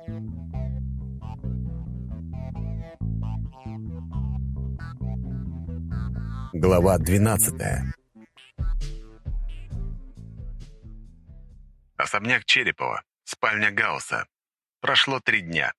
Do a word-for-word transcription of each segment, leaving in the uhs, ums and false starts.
Глава двенадцатая. Особняк Черепова. Спальня Гаусса. Прошло три дня.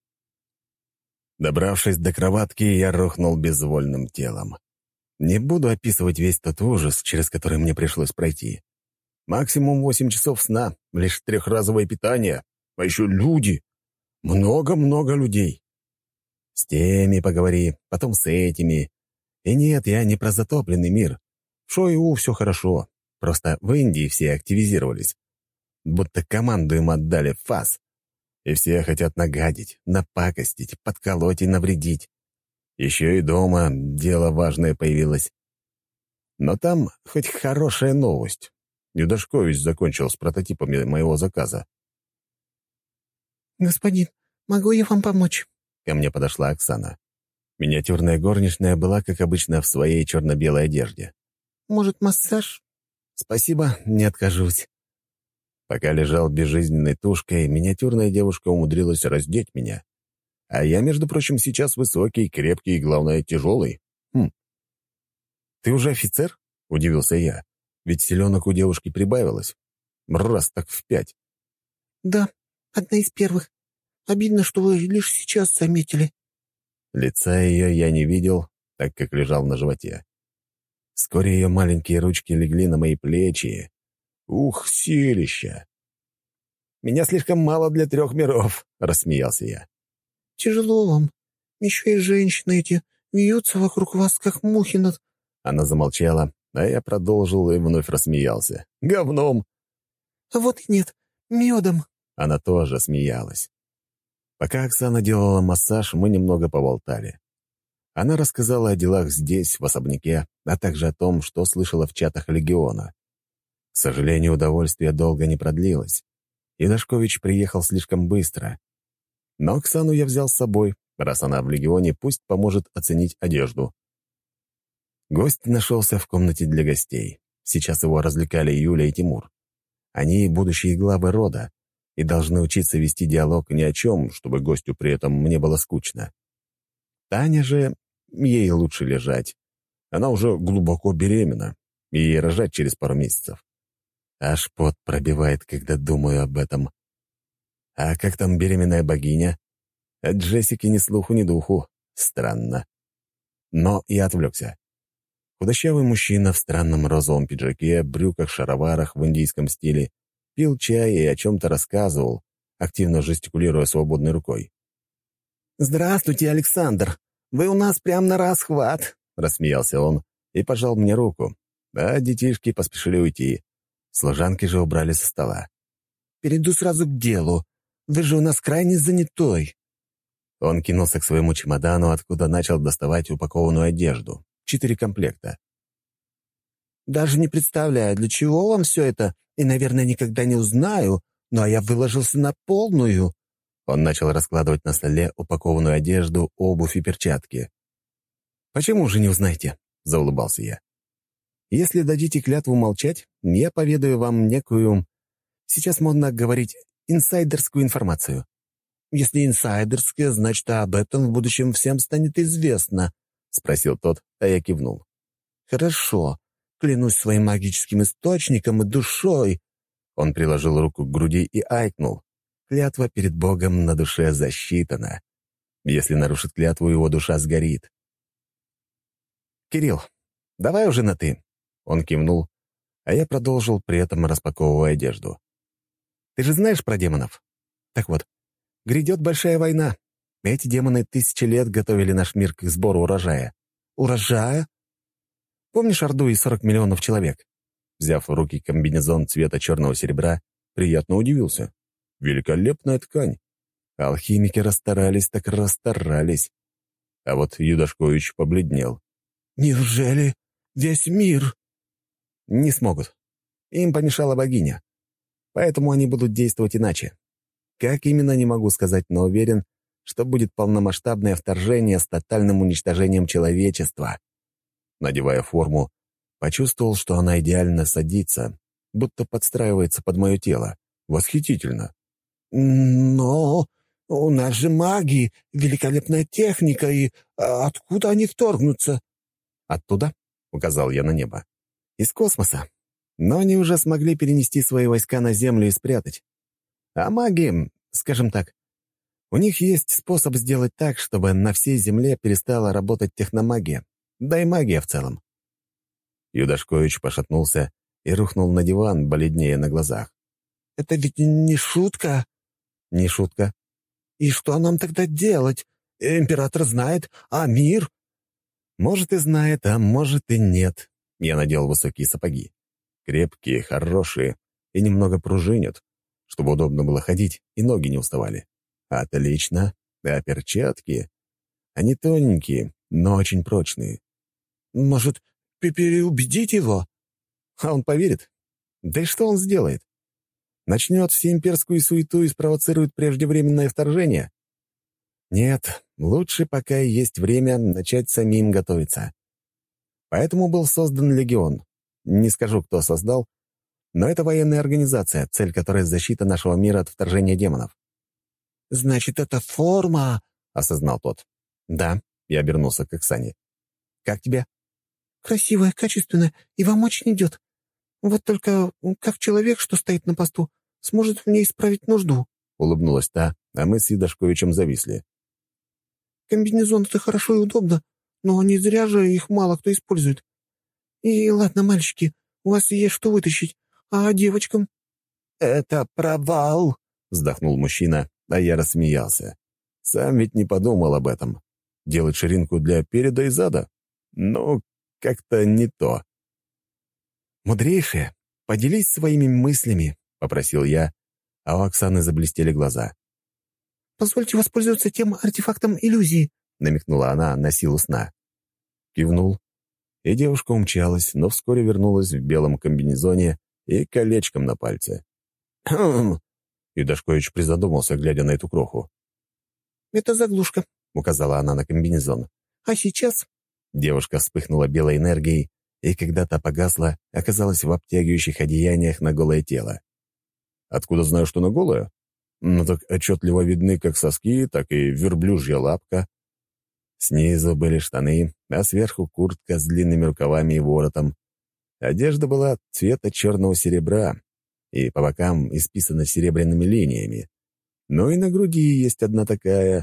Добравшись до кроватки, я рухнул безвольным телом. Не буду описывать весь тот ужас, через который мне пришлось пройти. Максимум восемь часов сна, лишь трехразовое питание, а еще люди. Много-много людей. С теми поговори, потом с этими. И нет, я не про затопленный мир. В Шойгу все хорошо, просто в Индии все активизировались. Будто команду им отдали в ФАС. И все хотят нагадить, напакостить, подколоть и навредить. Еще и дома дело важное появилось. Но там хоть хорошая новость. Юдашкович закончил с прототипами моего заказа. «Господин, могу я вам помочь?» Ко мне подошла Оксана. Миниатюрная горничная была, как обычно, в своей черно-белой одежде. «Может, массаж?» «Спасибо, не откажусь». Пока лежал безжизненной тушкой, миниатюрная девушка умудрилась раздеть меня. А я, между прочим, сейчас высокий, крепкий и, главное, тяжелый. Хм. «Ты уже офицер?» — удивился я. Ведь селенок у девушки прибавилось. Раз так в пять. «Да, одна из первых. Обидно, что вы лишь сейчас заметили». Лица ее я не видел, так как лежал на животе. Вскоре ее маленькие ручки легли на мои плечи. Ух, силища! «Меня слишком мало для трех миров», — рассмеялся я. «Тяжело вам. Еще и женщины эти вьются вокруг вас, как мухи над...» Она замолчала, а я продолжил и вновь рассмеялся. «Говном!» «А вот и нет, медом». Она тоже смеялась. Пока Оксана делала массаж, мы немного поболтали. Она рассказала о делах здесь, в особняке, а также о том, что слышала в чатах Легиона. К сожалению, удовольствие долго не продлилось. Юдашкович приехал слишком быстро. Но Оксану я взял с собой. Раз она в Легионе, пусть поможет оценить одежду. Гость нашелся в комнате для гостей. Сейчас его развлекали Юля и Тимур. Они будущие главы рода и должны учиться вести диалог ни о чем, чтобы гостю при этом не было скучно. Таня же, ей лучше лежать. Она уже глубоко беременна, и ей рожать через пару месяцев. Аж пот пробивает, когда думаю об этом. А как там беременная богиня? От Джессики ни слуху, ни духу. Странно. Но я отвлекся. Худощавый мужчина в странном розовом пиджаке, брюках, шароварах в индийском стиле пил чай и о чем-то рассказывал, активно жестикулируя свободной рукой. «Здравствуйте, Александр! Вы у нас прям на расхват!» — рассмеялся он и пожал мне руку, а детишки поспешили уйти. Служанки же убрали со стола. «Перейду сразу к делу. Вы же у нас крайне занятой». Он кинулся к своему чемодану, откуда начал доставать упакованную одежду. Четыре комплекта. «Даже не представляю, для чего вам все это, и, наверное, никогда не узнаю, но я выложился на полную». Он начал раскладывать на столе упакованную одежду, обувь и перчатки. «Почему же не узнаете?» — заулыбался я. «Если дадите клятву молчать, я поведаю вам некую, сейчас модно говорить, инсайдерскую информацию». «Если инсайдерская, значит, об этом в будущем всем станет известно», — спросил тот, а я кивнул. «Хорошо. Клянусь своим магическим источником и душой». Он приложил руку к груди и айкнул. Клятва перед Богом на душе засчитана. Если нарушит клятву, его душа сгорит. «Кирилл, давай уже на «ты». Он кивнул, а я продолжил, при этом распаковывая одежду. «Ты же знаешь про демонов? Так вот, грядет большая война. Эти демоны тысячи лет готовили наш мир к сбору урожая». «Урожая?» «Помнишь Орду и сорок миллионов человек?» Взяв в руки комбинезон цвета черного серебра, приятно удивился. Великолепная ткань. Алхимики расстарались, так расстарались. А вот Юдашкович побледнел. «Неужели весь мир?» «Не смогут. Им помешала богиня. Поэтому они будут действовать иначе. Как именно, не могу сказать, но уверен, что будет полномасштабное вторжение с тотальным уничтожением человечества». Надевая форму, почувствовал, что она идеально садится, будто подстраивается под мое тело. Восхитительно. «Но У нас же маги, великолепная техника, и а, откуда они вторгнутся?» «Оттуда?» — указал я на небо. «Из космоса. Но они уже смогли перенести свои войска на Землю и спрятать. А маги, скажем так, у них есть способ сделать так, чтобы на всей Земле перестала работать техномагия, да и магия в целом». Юдашкович пошатнулся и рухнул на диван, бледнее на глазах. «Это ведь не шутка?» «Не шутка». «И что нам тогда делать? Император знает, а мир?» «Может, и знает, а может, и нет». Я надел высокие сапоги. Крепкие, хорошие и немного пружинят, чтобы удобно было ходить и ноги не уставали. Отлично. А перчатки? Они тоненькие, но очень прочные. «Может, переубедить его?» А он поверит? Да и что он сделает? Начнет всеимперскую суету и спровоцирует преждевременное вторжение? Нет, лучше, пока есть время, начать самим готовиться. Поэтому был создан Легион. Не скажу, кто создал, но это военная организация, цель которой — защита нашего мира от вторжения демонов. «Значит, это форма», — осознал тот. «Да», — я обернулся к Оксане. «Как тебе?» «Красивая, качественная, и вам очень идет. Вот только как человек, что стоит на посту, сможет в ней исправить нужду», — улыбнулась та, а мы с Юдашковичем зависли. «Комбинезон — это хорошо и удобно, но не зря же их мало кто использует. И ладно, мальчики, у вас есть что вытащить, а девочкам?» «Это провал», — вздохнул мужчина, а я рассмеялся. Сам ведь не подумал об этом. Делать ширинку для переда и зада? Ну, как-то не то. «Мудрейшая, поделись своими мыслями», — попросил я, а у Оксаны заблестели глаза. «Позвольте воспользоваться тем артефактом иллюзии», — намекнула она на силу сна. Кивнул, и девушка умчалась, но вскоре вернулась в белом комбинезоне и колечком на пальце. «Хм!» — и Дашкович призадумался, глядя на эту кроху. «Это заглушка», — указала она на комбинезон. «А сейчас...» Девушка вспыхнула белой энергией, и когда та погасла, оказалась в обтягивающих одеяниях на голое тело. Откуда знаю, что на голое? Ну так отчетливо видны как соски, так и верблюжья лапка. Снизу были штаны, а сверху куртка с длинными рукавами и воротом. Одежда была цвета черного серебра, и по бокам исписана серебряными линиями. Ну и на груди есть одна такая.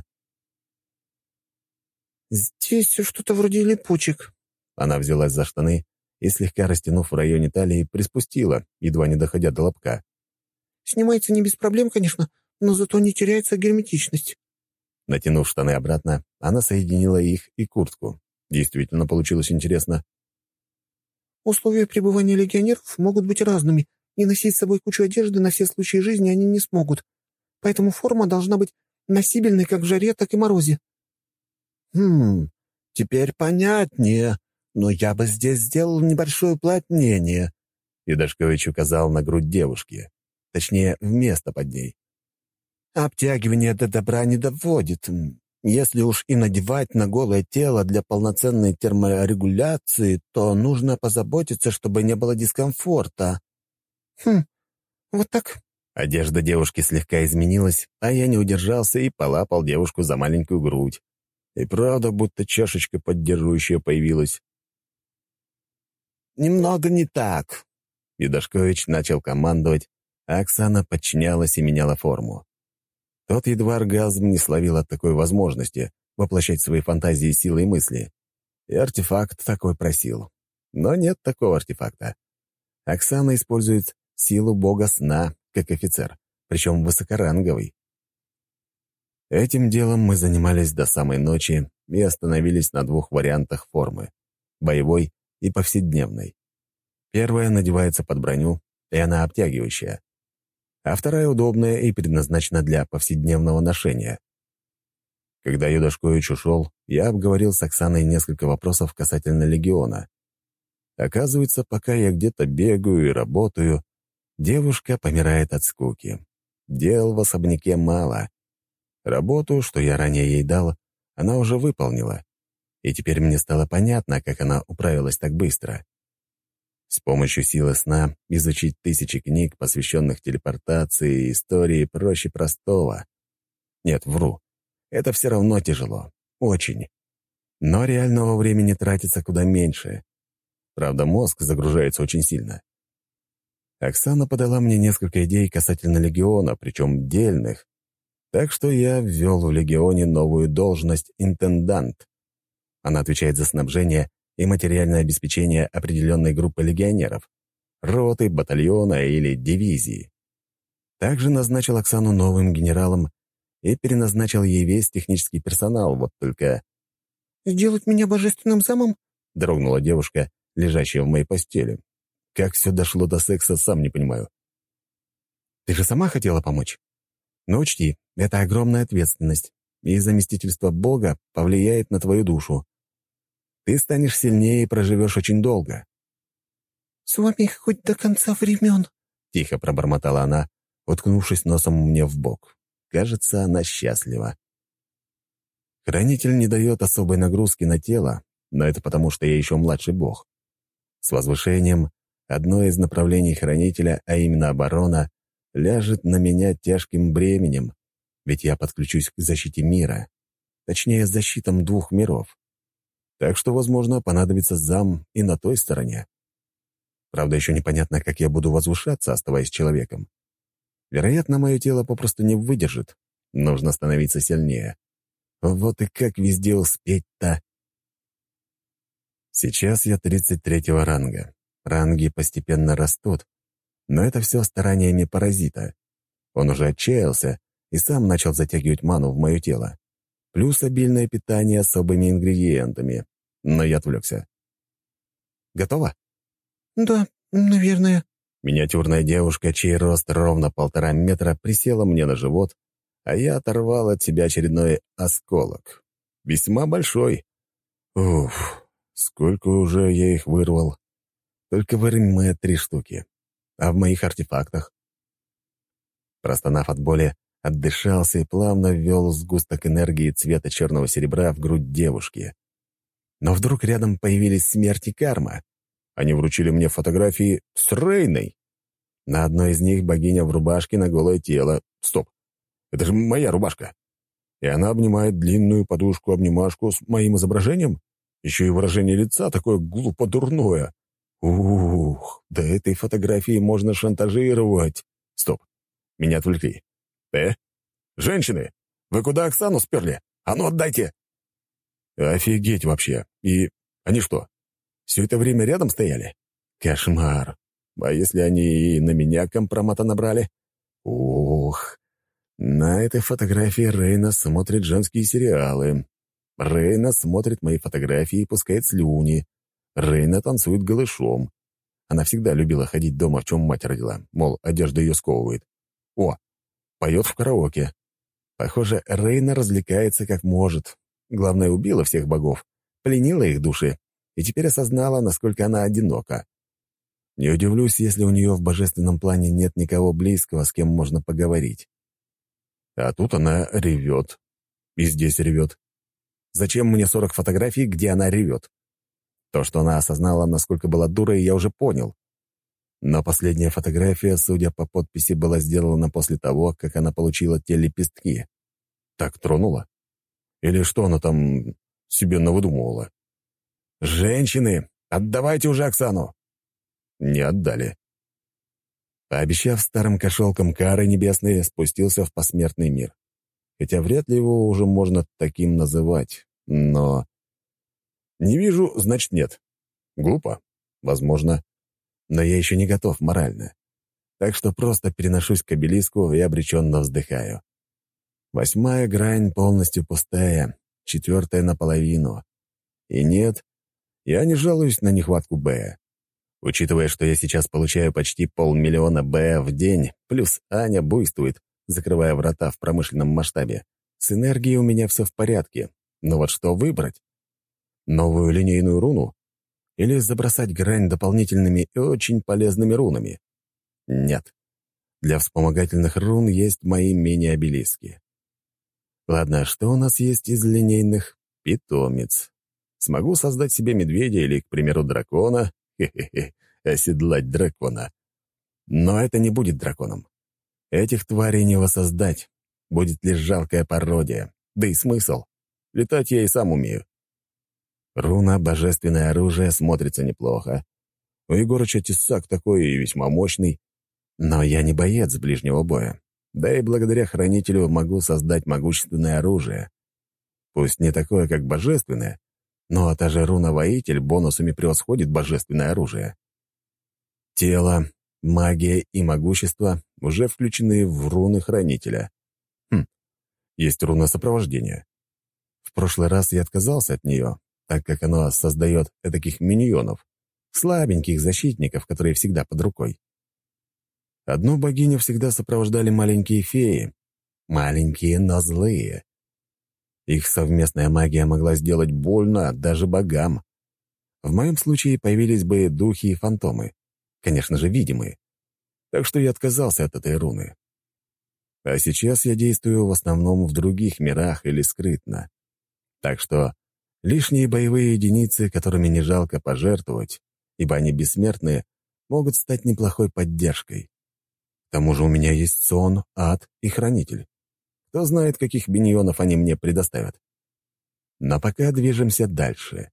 «Здесь что-то вроде липучек». Она взялась за штаны и, слегка растянув в районе талии, приспустила, едва не доходя до лобка. «Снимается не без проблем, конечно, но зато не теряется герметичность». Натянув штаны обратно, она соединила их и куртку. Действительно получилось интересно. «Условия пребывания легионеров могут быть разными, и носить с собой кучу одежды на все случаи жизни они не смогут. Поэтому форма должна быть носибельной как в жаре, так и морозе». «Хм, теперь понятнее, но я бы здесь сделал небольшое уплотнение», — Юдашкович указал на грудь девушки, точнее, вместо под ней. «Обтягивание до добра не доводит. Если уж и надевать на голое тело для полноценной терморегуляции, то нужно позаботиться, чтобы не было дискомфорта». «Хм, вот так?» Одежда девушки слегка изменилась, а я не удержался и полапал девушку за маленькую грудь. И правда, будто чашечка поддерживающая появилась. «Немного не так». Юдашкович начал командовать, а Оксана подчинялась и меняла форму. Тот едва оргазм не словил от такой возможности воплощать свои фантазии силой мысли. И артефакт такой просил. Но нет такого артефакта. Оксана использует силу бога сна, как офицер, причем высокоранговый. Этим делом мы занимались до самой ночи и остановились на двух вариантах формы — боевой и повседневной. Первая надевается под броню, и она обтягивающая, а вторая удобная и предназначена для повседневного ношения. Когда Юдашкович ушел, я обговорил с Оксаной несколько вопросов касательно легиона. Оказывается, пока я где-то бегаю и работаю, девушка помирает от скуки. Дел в особняке мало. Работу, что я ранее ей дал, она уже выполнила. И теперь мне стало понятно, как она управилась так быстро. С помощью силы сна изучить тысячи книг, посвященных телепортации и истории, проще простого. Нет, вру. Это все равно тяжело. Очень. Но реального времени тратится куда меньше. Правда, мозг загружается очень сильно. Оксана подала мне несколько идей касательно легиона, причем дельных. Так что я ввел в легионе новую должность интендант. Она отвечает за снабжение и материальное обеспечение определенной группы легионеров, роты, батальона или дивизии. Также назначил Оксану новым генералом и переназначил ей весь технический персонал, вот только... «Сделать меня божественным замом?» — дрогнула девушка, лежащая в моей постели. Как все дошло до секса, сам не понимаю. «Ты же сама хотела помочь? Но учти, это огромная ответственность, и заместительство Бога повлияет на твою душу. Ты станешь сильнее и проживешь очень долго». «С вами хоть до конца времен», — тихо пробормотала она, уткнувшись носом мне в бок. Кажется, она счастлива. Хранитель не дает особой нагрузки на тело, но это потому, что я еще младший бог. С возвышением одно из направлений хранителя, а именно оборона, ляжет на меня тяжким бременем, ведь я подключусь к защите мира, точнее, защитам двух миров. Так что, возможно, понадобится зам и на той стороне. Правда, еще непонятно, как я буду возвышаться, оставаясь человеком. Вероятно, мое тело попросту не выдержит. Нужно становиться сильнее. Вот и как везде успеть-то? Сейчас я тридцать третьего ранга. Ранги постепенно растут, но это все стараниями паразита. Он уже отчаялся и сам начал затягивать ману в мое тело. Плюс обильное питание особыми ингредиентами. Но я отвлекся. «Готово?» «Да, наверное». Миниатюрная девушка, чей рост ровно полтора метра, присела мне на живот, а я оторвал от себя очередной осколок. Весьма большой. Уф, сколько уже я их вырвал. Только в Ирме три штуки. А в моих артефактах? Простонав от боли, отдышался и плавно ввел сгусток энергии цвета черного серебра в грудь девушки. Но вдруг рядом появились смерть и карма. Они вручили мне фотографии с Рейной. На одной из них богиня в рубашке на голое тело. Стоп, это же моя рубашка. И она обнимает длинную подушку-обнимашку с моим изображением? Еще и выражение лица такое глупо-дурное. Ух, до этой фотографии можно шантажировать. Стоп, меня отвлекли. Э? Женщины, вы куда Оксану сперли? А ну отдайте! Офигеть вообще. И они что, все это время рядом стояли? Кошмар. А если они и на меня компромата набрали? Ух, на этой фотографии Рейна смотрит женские сериалы. Рейна смотрит мои фотографии и пускает слюни. Рейна танцует голышом. Она всегда любила ходить дома, в чем мать родила. Мол, одежда ее сковывает. О, поет в караоке. Похоже, Рейна развлекается как может. Главное, убила всех богов, пленила их души и теперь осознала, насколько она одинока. Не удивлюсь, если у нее в божественном плане нет никого близкого, с кем можно поговорить. А тут она ревет. И здесь ревет. Зачем мне сорок фотографий, где она ревет? То, что она осознала, насколько была дурой, я уже понял. Но последняя фотография, судя по подписи, была сделана после того, как она получила те лепестки. Так тронула? Или что она там себе навыдумывала? «Женщины, отдавайте уже Оксану!» Не отдали. Пообещав старым кошелкам кары небесные, спустился в посмертный мир. Хотя вряд ли его уже можно таким называть, но... Не вижу, значит, нет. Глупо? Возможно. Но я еще не готов морально. Так что просто переношусь к обелиску и обреченно вздыхаю. Восьмая грань полностью пустая, четвертая наполовину. И нет, я не жалуюсь на нехватку Б. Учитывая, что я сейчас получаю почти полмиллиона Б в день, плюс Аня буйствует, закрывая врата в промышленном масштабе, с энергией у меня все в порядке. Но вот что выбрать? Новую линейную руну? Или забросать грань дополнительными и очень полезными рунами? Нет. Для вспомогательных рун есть мои мини-обелиски. Ладно, что у нас есть из линейных? Питомец. Смогу создать себе медведя или, к примеру, дракона. Хе-хе-хе, оседлать дракона. Но это не будет драконом. Этих тварей не воссоздать. будет лишь жалкая пародия. Да и смысл. Летать я и сам умею. Руна «Божественное оружие» смотрится неплохо. У Егорыча тесак такой и весьма мощный. Но я не боец ближнего боя. Да и благодаря хранителю могу создать могущественное оружие. Пусть не такое, как божественное, но та же руна-воитель бонусами превосходит божественное оружие. Тело, магия и могущество уже включены в руны хранителя. Хм, есть руна сопровождения. В прошлый раз я отказался от нее, так как оно создает этаких миньонов, слабеньких защитников, которые всегда под рукой. Одну богиню всегда сопровождали маленькие феи. Маленькие, но злые. Их совместная магия могла сделать больно даже богам. В моем случае появились бы духи и фантомы. Конечно же, видимые. Так что я отказался от этой руны. А сейчас я действую в основном в других мирах или скрытно. Так что лишние боевые единицы, которыми не жалко пожертвовать, ибо они бессмертные, могут стать неплохой поддержкой. К тому же у меня есть сон, ад и хранитель. Кто знает, каких миньонов они мне предоставят. Но пока движемся дальше.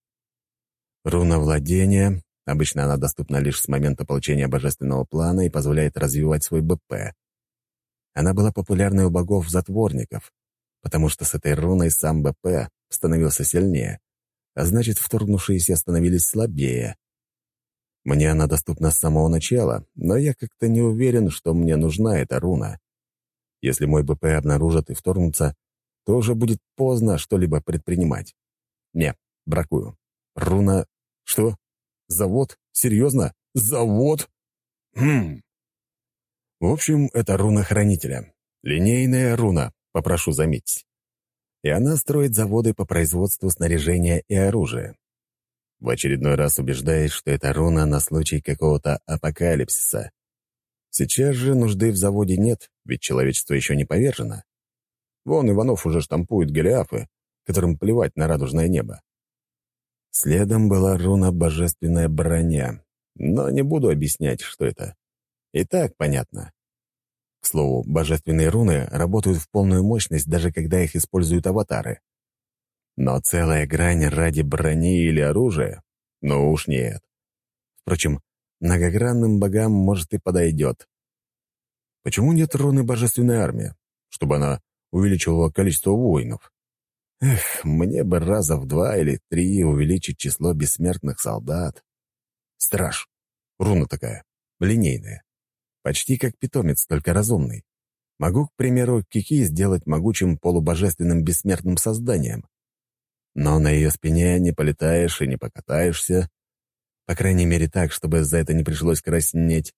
Руна владения. Обычно она доступна лишь с момента получения божественного плана и позволяет развивать свой БП. Она была популярной у богов-затворников, потому что с этой руной сам БП становился сильнее, а значит, вторгнувшиеся становились слабее. Мне она доступна с самого начала, но я как-то не уверен, что мне нужна эта руна. Если мой БП обнаружат и вторгнутся, то уже будет поздно что-либо предпринимать. Не, бракую. Руна... Что? Завод? Серьезно? Завод? Хм. В общем, это руна хранителя. Линейная руна, попрошу заметить. И она строит заводы по производству снаряжения и оружия. В очередной раз убеждаюсь, что это руна на случай какого-то апокалипсиса. Сейчас же нужды в заводе нет, ведь человечество еще не повержено. Вон Иванов уже штампует голиафы, которым плевать на радужное небо. Следом была руна «Божественная броня», но не буду объяснять, что это. И так понятно. К слову, божественные руны работают в полную мощность, даже когда их используют аватары. Но целая грань ради брони или оружия? Ну уж нет. Впрочем, многогранным богам, может, и подойдет. Почему нет руны «Божественная армия», чтобы она увеличивала количество воинов? Эх, мне бы раза в два или три увеличить число бессмертных солдат. Страж. Руна такая, линейная. Почти как питомец, только разумный. Могу, к примеру, Кики сделать могучим полубожественным бессмертным созданием. Но на ее спине не полетаешь и не покатаешься. По крайней мере так, чтобы за это не пришлось краснеть.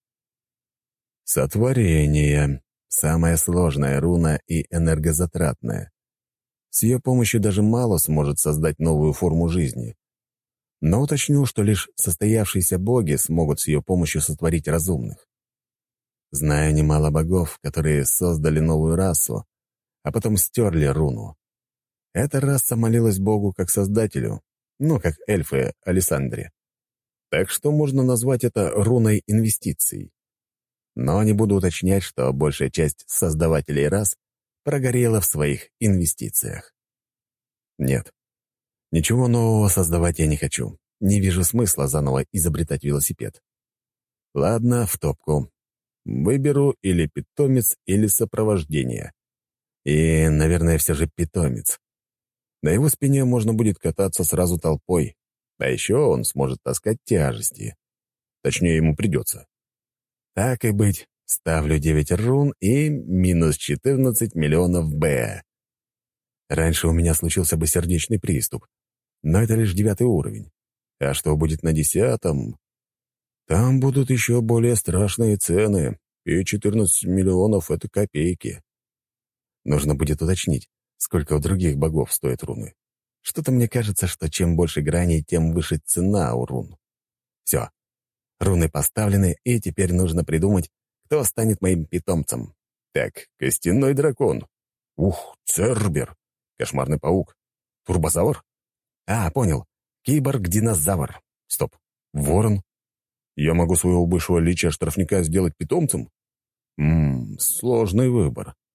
Сотворение. Самая сложная руна и энергозатратная. С ее помощью даже мало сможет создать новую форму жизни. Но уточню, что лишь состоявшиеся боги смогут с ее помощью сотворить разумных. Знаю немало богов, которые создали новую расу, а потом стерли руну. Эта раса молилась богу как создателю, ну, как эльфы Алисандре. Так что можно назвать это руной инвестиций. Но не буду уточнять, что большая часть создавателей рас прогорела в своих инвестициях. Нет, ничего нового создавать я не хочу. Не вижу смысла заново изобретать велосипед. Ладно, в топку. Выберу или питомец, или сопровождение. И, наверное, все же питомец. На его спине можно будет кататься сразу толпой. А еще он сможет таскать тяжести. Точнее, ему придется. Так и быть, ставлю девять рун и минус четырнадцать миллионов Б. Раньше у меня случился бы сердечный приступ, но это лишь девятый уровень. А что будет на десятом? Там будут еще более страшные цены, и четырнадцать миллионов — это копейки. Нужно будет уточнить, сколько у других богов стоят руны. Что-то мне кажется, что чем больше граней, тем выше цена у рун. Все. Руны поставлены, и теперь нужно придумать, кто станет моим питомцем. Так, костяной дракон. Ух, Цербер. Кошмарный паук. Турбозавр? А, понял. Киборг-динозавр. Стоп. Ворон? Я могу своего бывшего лича-штрафника сделать питомцем? Ммм, сложный выбор.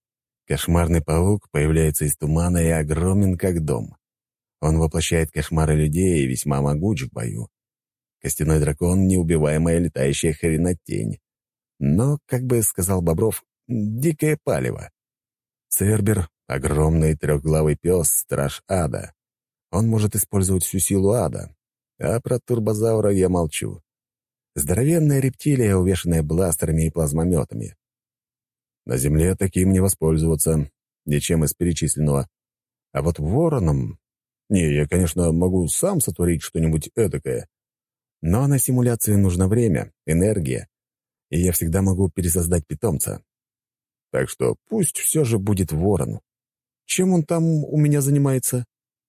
Кошмарный паук появляется из тумана и огромен, как дом. Он воплощает кошмары людей и весьма могуч в бою. Костяной дракон — неубиваемая летающая хренотень. Но, как бы сказал Бобров, дикое палево. Цербер — огромный трехглавый пес, страж ада. Он может использовать всю силу ада. А про турбозавра я молчу. Здоровенная рептилия, увешанная бластерами и плазмометами. На Земле таким не воспользоваться, ничем из перечисленного. А вот вороном... Не, я, конечно, могу сам сотворить что-нибудь эдакое. Но на симуляцию нужно время, энергия, и я всегда могу пересоздать питомца. Так что пусть все же будет ворон. Чем он там у меня занимается?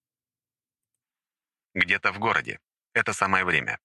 Где-то в городе. Это самое время.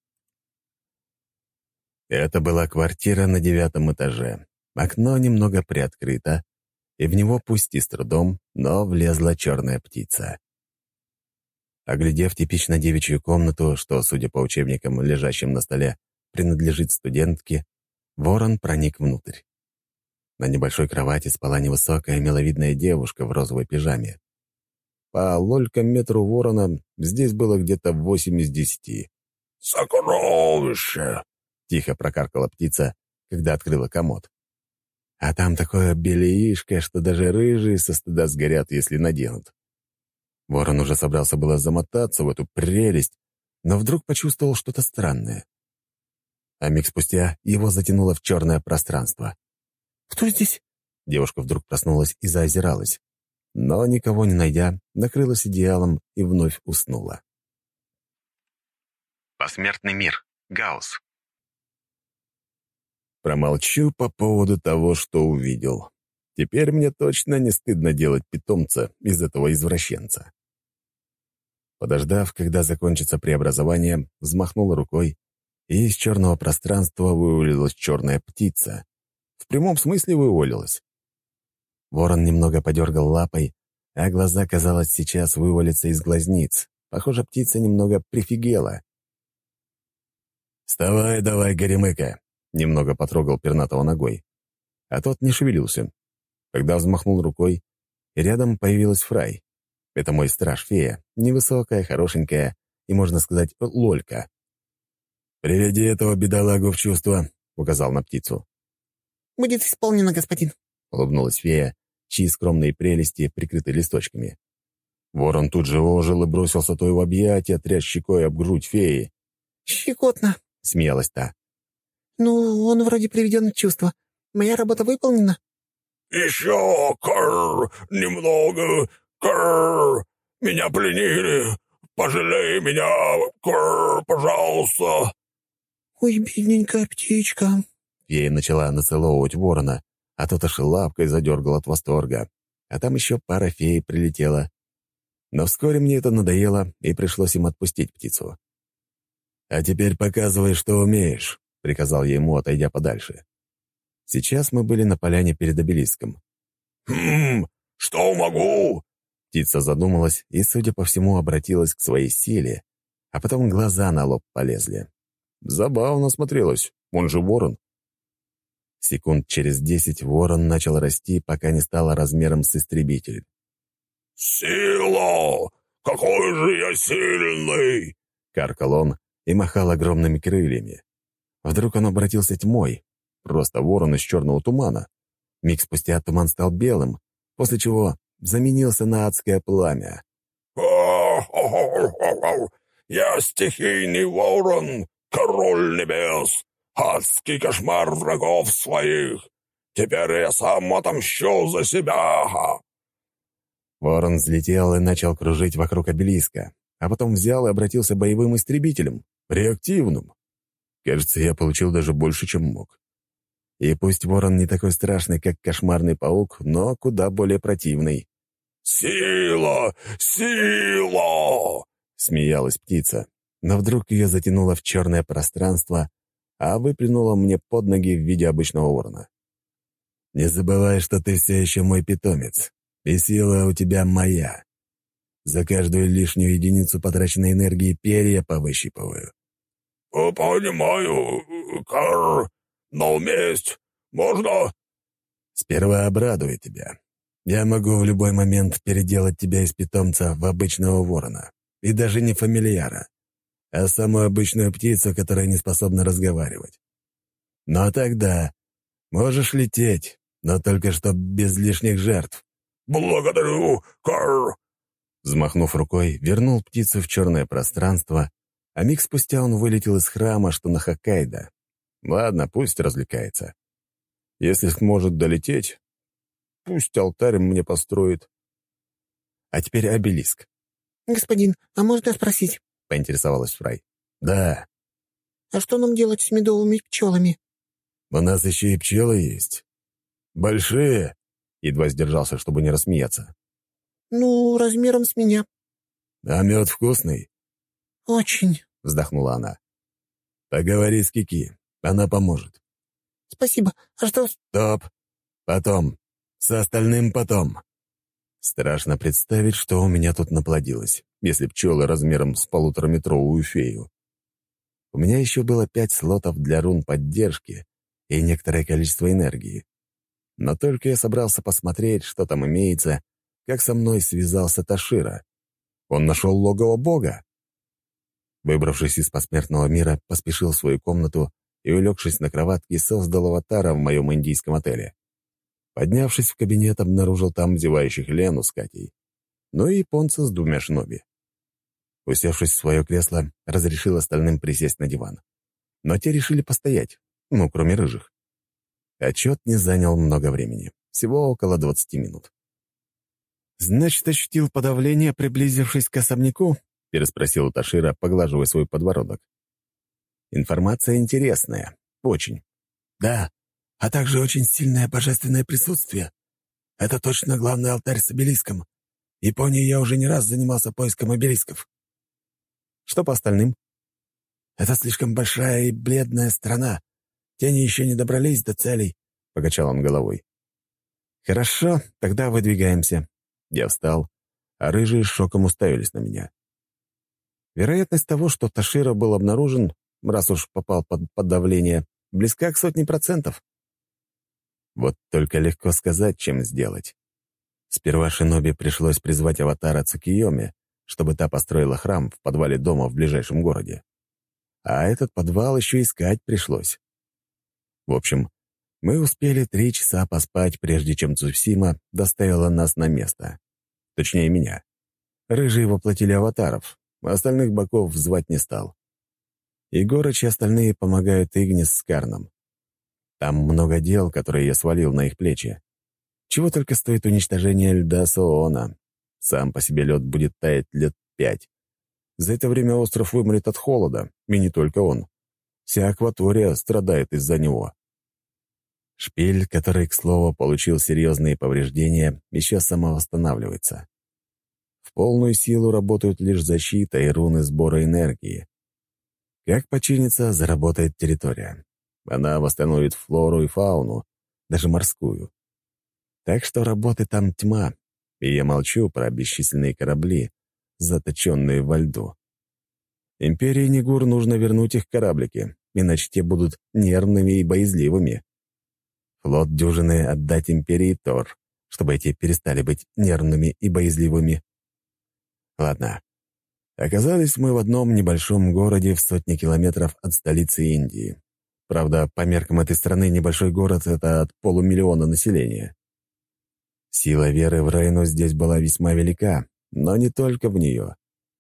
Это была квартира на девятом этаже. Окно немного приоткрыто, и в него, пусть и с трудом, но влезла черная птица. Оглядев типично девичью комнату, что, судя по учебникам, лежащим на столе, принадлежит студентке, ворон проник внутрь. На небольшой кровати спала невысокая миловидная девушка в розовой пижаме. По лолькометру ворона здесь было где-то восемь из десяти. «Сокровище!» — тихо прокаркала птица, когда открыла комод. А там такое белеишко, что даже рыжие со стыда сгорят, если наденут. Ворон уже собрался было замотаться в эту прелесть, но вдруг почувствовал что-то странное. А миг спустя его затянуло в черное пространство. «Кто здесь?» Девушка вдруг проснулась и заозиралась, но, никого не найдя, накрылась одеялом и вновь уснула. Посмертный мир. Гаусс. Промолчу по поводу того, что увидел. Теперь мне точно не стыдно делать питомца из этого извращенца. Подождав, когда закончится преобразование, взмахнул рукой, и из черного пространства вывалилась черная птица. В прямом смысле вывалилась. Ворон немного подергал лапой, а глаза, казалось, сейчас вывалятся из глазниц. Похоже, птица немного прифигела. «Вставай давай, горемыка!» — немного потрогал пернатого ногой. А тот не шевелился. Когда взмахнул рукой, и рядом появилась Фрай. Это мой страж-фея, невысокая, хорошенькая и, можно сказать, лолька. «Приведи этого бедолагу в чувство», — указал на птицу. «Будет исполнено, господин», — улыбнулась фея, чьи скромные прелести прикрыты листочками. Ворон тут же ожил и бросился той в объятия, тряс щекой об грудь феи. «Щекотно», — смеялась та. «Ну, он вроде приведен в чувство. Моя работа выполнена». «Еще, кр, немного, кр, меня пленили. Пожалей меня, кр, пожалуйста». «Ой, бедненькая птичка». Фея начала нацеловывать ворона, а тот аж лапкой задергал от восторга. А там еще пара фей прилетела. Но вскоре мне это надоело, и пришлось им отпустить птицу. «А теперь показывай, что умеешь», — приказал я ему, отойдя подальше. Сейчас мы были на поляне перед обелиском. «Хм, что могу?» Птица задумалась и, судя по всему, обратилась к своей силе, а потом глаза на лоб полезли. Забавно смотрелось, он же ворон. Секунд через десять ворон начал расти, пока не стало размером с истребитель. «Сила! Какой же я сильный!» — каркал он и махал огромными крыльями. Вдруг он обратился тьмой, просто ворон из черного тумана. Миг спустя туман стал белым, после чего заменился на адское пламя. «Я стихийный ворон, король небес, адский кошмар врагов своих. Теперь я сам отомщу за себя!» Ворон взлетел и начал кружить вокруг обелиска, а потом взял и обратился боевым истребителем, реактивным. Кажется, я получил даже больше, чем мог. И пусть ворон не такой страшный, как кошмарный паук, но куда более противный. «Сила! Сила!» — смеялась птица, но вдруг ее затянуло в черное пространство, а выплюнуло мне под ноги в виде обычного ворона. «Не забывай, что ты все еще мой питомец, и сила у тебя моя. За каждую лишнюю единицу потраченной энергии перья повыщипываю». «Понимаю, кар, но месть можно?» «Сперва обрадую тебя, Я могу в любой момент переделать тебя из питомца в обычного ворона. И даже не фамильяра, а самую обычную птицу, которая не способна разговаривать. Но тогда можешь лететь, но только что без лишних жертв». «Благодарю, Карр!» Взмахнув рукой, вернул птицу в черное пространство, а миг спустя он вылетел из храма, что на Хоккайдо. Ладно, пусть развлекается. Если сможет долететь, пусть алтарь мне построит. А теперь обелиск. «Господин, а можно спросить?» — поинтересовалась Фрай. «Да, «А что нам делать с медовыми пчелами?» у нас еще и пчелы есть. Большие!» — едва сдержался, чтобы не рассмеяться. «Ну, размером с меня». «А мед вкусный?» «Очень». — вздохнула она. «Поговори с Кики, она поможет». «Спасибо. А что...» «Стоп! Потом. С остальным потом». Страшно представить, что у меня тут наплодилось, если пчелы размером с полутораметровую фею. У меня еще было пять слотов для рун поддержки и некоторое количество энергии. Но только я собрался посмотреть, что там имеется, как со мной связался Ташира. Он нашел логово бога. Выбравшись из посмертного мира, поспешил в свою комнату и, улегшись на кроватке, создал аватара в моем индийском отеле. Поднявшись в кабинет, обнаружил там зевающих Лену с Катей, ну и японца с двумя шиноби. Усевшись в свое кресло, разрешил остальным присесть на диван. Но те решили постоять, ну, кроме рыжих. Отчет не занял много времени, всего около двадцати минут. «Значит, ощутил подавление, приблизившись к особняку?» — переспросил у Ташира, поглаживая свой подбородок. «Информация интересная. Очень». «Да, а также очень сильное божественное присутствие. Это точно главный алтарь с обелиском. В Японии я уже не раз занимался поиском обелисков». «Что по остальным?» «Это слишком большая и бледная страна. Тени еще не добрались до целей», — покачал он головой. «Хорошо, тогда выдвигаемся». Я встал, а рыжие с шоком уставились на меня. Вероятность того, что Ташира был обнаружен, раз уж попал под подавление, близка к сотне процентов. Вот только легко сказать, чем сделать. Сперва Шиноби пришлось призвать аватара Цукиоми, чтобы та построила храм в подвале дома в ближайшем городе. А этот подвал еще искать пришлось. В общем, мы успели три часа поспать, прежде чем Цусима доставила нас на место. Точнее, меня. Рыжие воплотили аватаров, а остальных боков звать не стал. Егорыч и остальные помогают Игнис с Карном. Там много дел, которые я свалил на их плечи. Чего только стоит уничтожение льда Соона. Сам по себе лед будет таять лет пять. За это время остров вымрет от холода, и не только он. Вся акватория страдает из-за него. Шпиль, который, к слову, получил серьезные повреждения, еще самовосстанавливается. В полную силу работают лишь защита и руны сбора энергии. Как починится, заработает территория. Она восстановит флору и фауну, даже морскую. Так что работы там тьма, и я молчу про бесчисленные корабли, заточенные во льду. Империи Нигур нужно вернуть их кораблики, иначе те будут нервными и боязливыми. Флот дюжины отдать империи Тор, чтобы эти перестали быть нервными и боязливыми. Ладно. Оказались мы в одном небольшом городе в сотне километров от столицы Индии. Правда, по меркам этой страны небольшой город — это от полумиллиона населения. Сила веры в Рейну здесь была весьма велика, но не только в нее.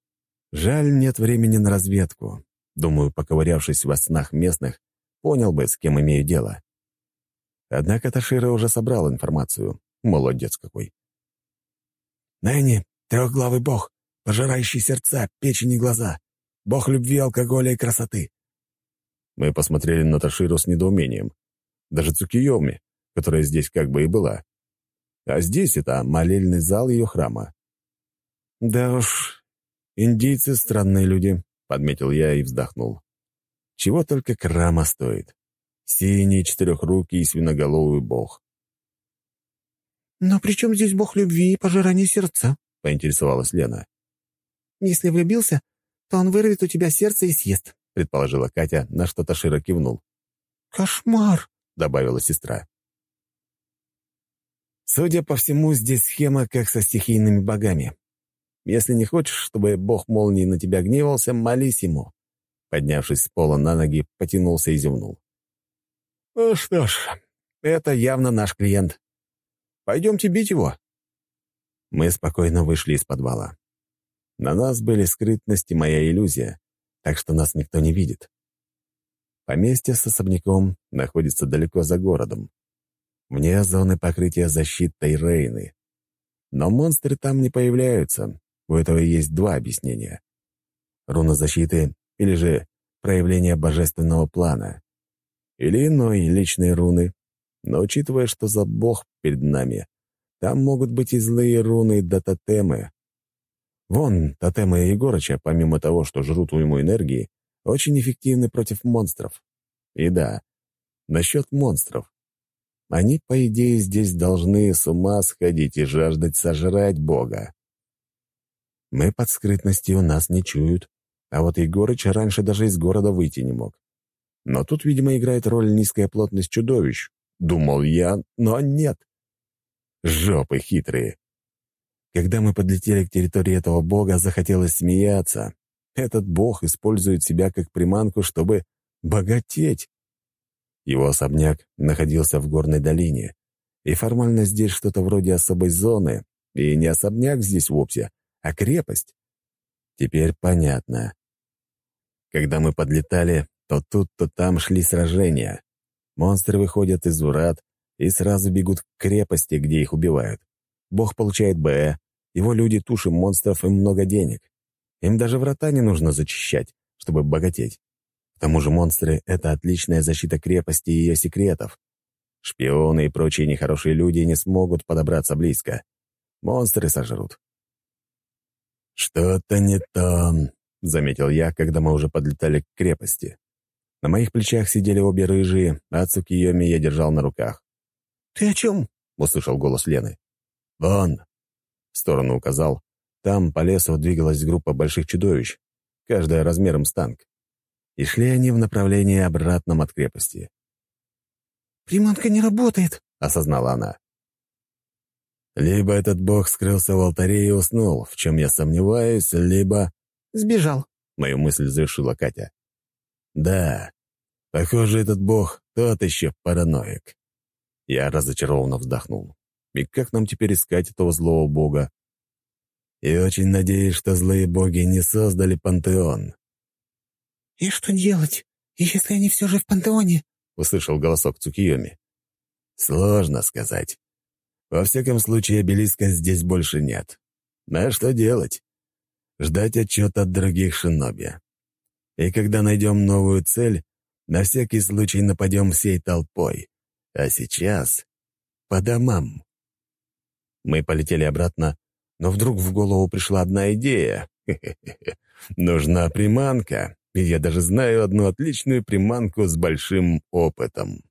Жаль, нет времени на разведку. Думаю, поковырявшись во снах местных, понял бы, с кем имею дело. Однако Ташира уже собрал информацию. Молодец какой. «Нэнни — трехглавый бог, пожирающий сердца, печень и глаза. Бог любви, алкоголя и красоты». Мы посмотрели на Таширу с недоумением. Даже Цукиоми, которая здесь как бы и была. А здесь это молельный зал ее храма. «Да уж, индийцы — странные люди», — подметил я и вздохнул. «Чего только Крама стоит. Синий, четырехрукий, свиноголовый бог». «Но при чем здесь бог любви и пожирания сердца?» — поинтересовалась Лена. «Если влюбился, то он вырвет у тебя сердце и съест», — предположила Катя, на что Ташира кивнул. «Кошмар!» — добавила сестра. Судя по всему, здесь схема как со стихийными богами. Если не хочешь, чтобы бог молнии на тебя гневался, молись ему». Поднявшись с пола на ноги, потянулся и зевнул. «Ну что ж, это явно наш клиент. Пойдемте бить его». Мы спокойно вышли из подвала. На нас были скрытность и моя иллюзия, так что нас никто не видит. Поместье с особняком находится далеко за городом, вне зоны покрытия защитой Рейны. Но монстры там не появляются, у этого есть два объяснения. Руна защиты или же проявление божественного плана. Или иной личной руны. Но учитывая, что за бог перед нами, там могут быть и злые руны да тотемы. Вон, тотемы Егорыча, помимо того, что жрут у ему энергии, очень эффективны против монстров. И да, насчет монстров. Они, по идее, здесь должны с ума сходить и жаждать сожрать Бога. Мы под скрытностью нас не чуют, а вот Егорыч раньше даже из города выйти не мог. Но тут, видимо, играет роль низкая плотность чудовищ. Думал я, но нет. Жопы хитрые. Когда мы подлетели к территории этого бога, захотелось смеяться. Этот бог использует себя как приманку, чтобы богатеть. Его особняк находился в горной долине, и формально здесь что-то вроде особой зоны, и не особняк здесь вовсе, а крепость. Теперь понятно. Когда мы подлетали, то тут, то там шли сражения. Монстры выходят из врат и сразу бегут к крепости, где их убивают. Бог получает БЭ, его люди тушим монстров и много денег. Им даже врата не нужно зачищать, чтобы богатеть. К тому же монстры — это отличная защита крепости и ее секретов. Шпионы и прочие нехорошие люди не смогут подобраться близко. Монстры сожрут. «Что-то не то», — заметил я, когда мы уже подлетали к крепости. На моих плечах сидели обе рыжие, а Цукиёми я держал на руках. «Ты о чем?» — услышал голос Лены. «Вон!» — в сторону указал. Там по лесу двигалась группа больших чудовищ, каждая размером с танк. И шли они в направлении обратном от крепости. «Приманка не работает», — осознала она. Либо этот бог скрылся в алтаре и уснул, в чем я сомневаюсь, либо... «Сбежал», — мою мысль завершила Катя. «Да, похоже, этот бог тот еще параноик». Я разочарованно вздохнул. И как нам теперь искать этого злого бога? И очень надеюсь, что злые боги не создали пантеон. «И что делать, если они все же в пантеоне?» — услышал голосок Цукиёми. «Сложно сказать. Во всяком случае, обелиска здесь больше нет. А что делать? Ждать отчета от других шиноби. И когда найдем новую цель, на всякий случай нападем всей толпой. А сейчас по домам». Мы полетели обратно, но вдруг в голову пришла одна идея. Хе-хе-хе. Нужна приманка, и я даже знаю одну отличную приманку с большим опытом.